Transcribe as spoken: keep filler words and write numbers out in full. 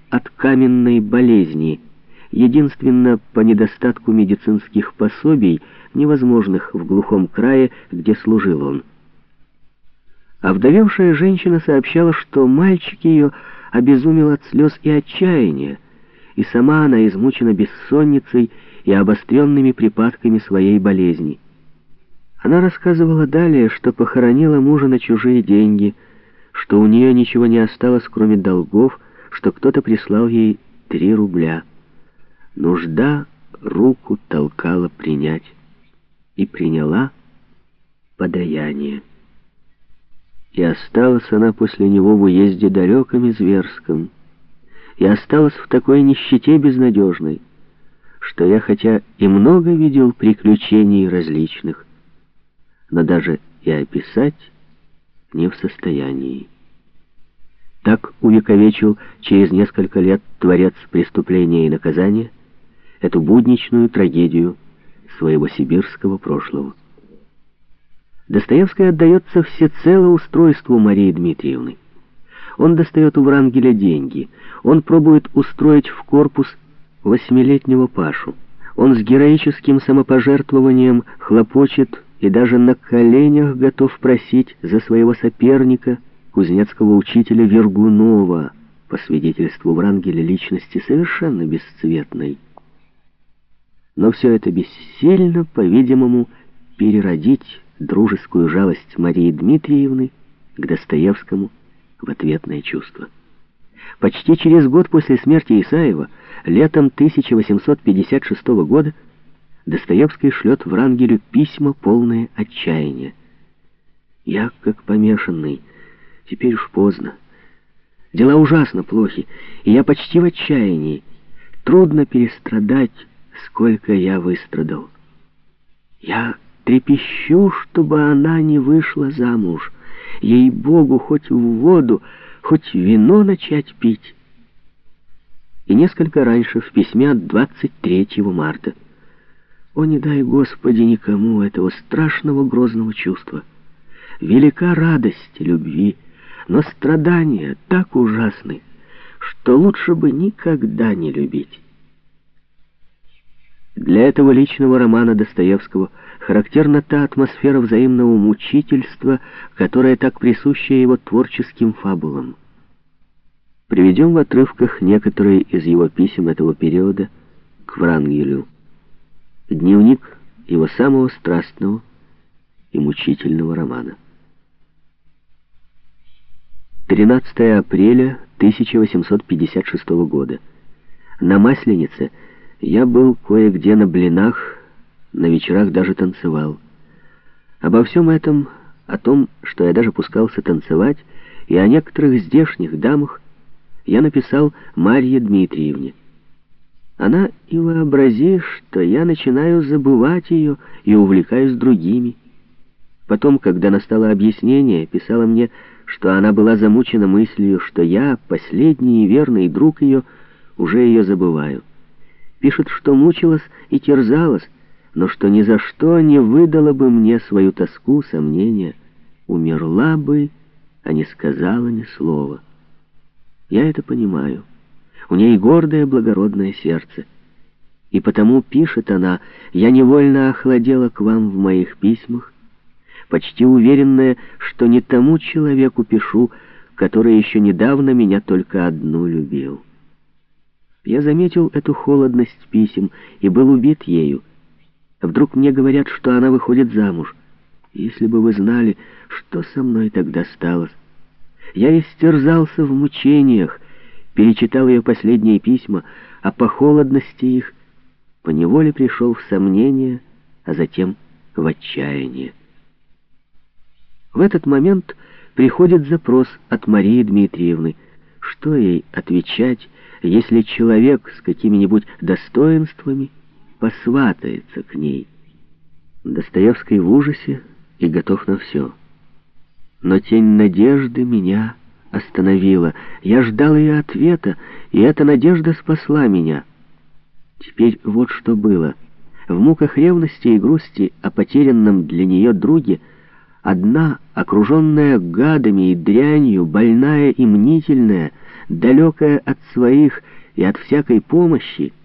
от каменной болезни, единственно по недостатку медицинских пособий, невозможных в глухом крае, где служил он. Овдовевшая женщина сообщала, что мальчик ее обезумел от слез и отчаяния, и сама она измучена бессонницей и обостренными припадками своей болезни. Она рассказывала далее, что похоронила мужа на чужие деньги, что у нее ничего не осталось, кроме долгов, что кто-то прислал ей три рубля. Нужда руку толкала принять, и приняла подаяние. И осталась она после него в уезде далеком и зверском, и осталась в такой нищете безнадежной, что я, хотя и много видел приключений различных, но даже и описать не в состоянии. Так увековечил через несколько лет творец «Преступления и наказания» эту будничную трагедию своего сибирского прошлого. Достоевский отдается всецело устройству Марии Дмитриевны. Он достает у Врангеля деньги, он пробует устроить в корпус восьмилетнего Пашу. Он с героическим самопожертвованием хлопочет и даже на коленях готов просить за своего соперника, кузнецкого учителя Вергунова, по свидетельству Врангеля, личности совершенно бесцветной. Но все это бессильно, по-видимому, переродить дружескую жалость Марии Дмитриевны к Достоевскому в ответное чувство. Почти через год после смерти Исаева, летом тысяча восемьсот пятьдесят шестого года, Достоевский шлет Врангелю письма, полные отчаяния. «Я как помешанный. Теперь уж поздно. Дела ужасно плохи, и я почти в отчаянии. Трудно перестрадать, сколько я выстрадал. Я трепещу, чтобы она не вышла замуж. Ей-богу, хоть в воду, хоть вино начать пить». И несколько раньше, в письме от двадцать третьего марта. «О, не дай, Господи, никому этого страшного грозного чувства. Велика радость любви, но страдания так ужасны, что лучше бы никогда не любить». Для этого личного романа Достоевского характерна та атмосфера взаимного мучительства, которая так присуща его творческим фабулам. Приведем в отрывках некоторые из его писем этого периода к Врангелю. Дневник его самого страстного и мучительного романа. тринадцатого апреля тысяча восемьсот пятьдесят шестого года. На Масленице я был кое-где на блинах, на вечерах даже танцевал. Обо всем этом, о том, что я даже пускался танцевать, и о некоторых здешних дамах я написал Марье Дмитриевне. Она и вообрази, что я начинаю забывать ее и увлекаюсь другими. Потом, когда настало объяснение, писала мне, что она была замучена мыслью, что я, последний и верный друг ее, уже ее забываю. Пишет, что мучилась и терзалась, но что ни за что не выдала бы мне свою тоску, сомнения. Умерла бы, а не сказала ни слова. Я это понимаю. У ней гордое, благородное сердце. И потому, пишет она, я невольно охладела к вам в моих письмах, почти уверенная, что не тому человеку пишу, который еще недавно меня только одну любил. Я заметил эту холодность писем и был убит ею. Вдруг мне говорят, что она выходит замуж. Если бы вы знали, что со мной тогда сталось. Я истерзался в мучениях, перечитал ее последние письма, а по холодности их поневоле пришел в сомнение, а затем в отчаяние. В этот момент приходит запрос от Марии Дмитриевны. Что ей отвечать, если человек с какими-нибудь достоинствами посватается к ней? Достоевский в ужасе и готов на все. Но тень надежды меня остановила. Я ждал ее ответа, и эта надежда спасла меня. Теперь вот что было. В муках ревности и грусти о потерянном для нее друге одна, окруженная гадами и дрянью, больная и мнительная, далекая от своих и от всякой помощи,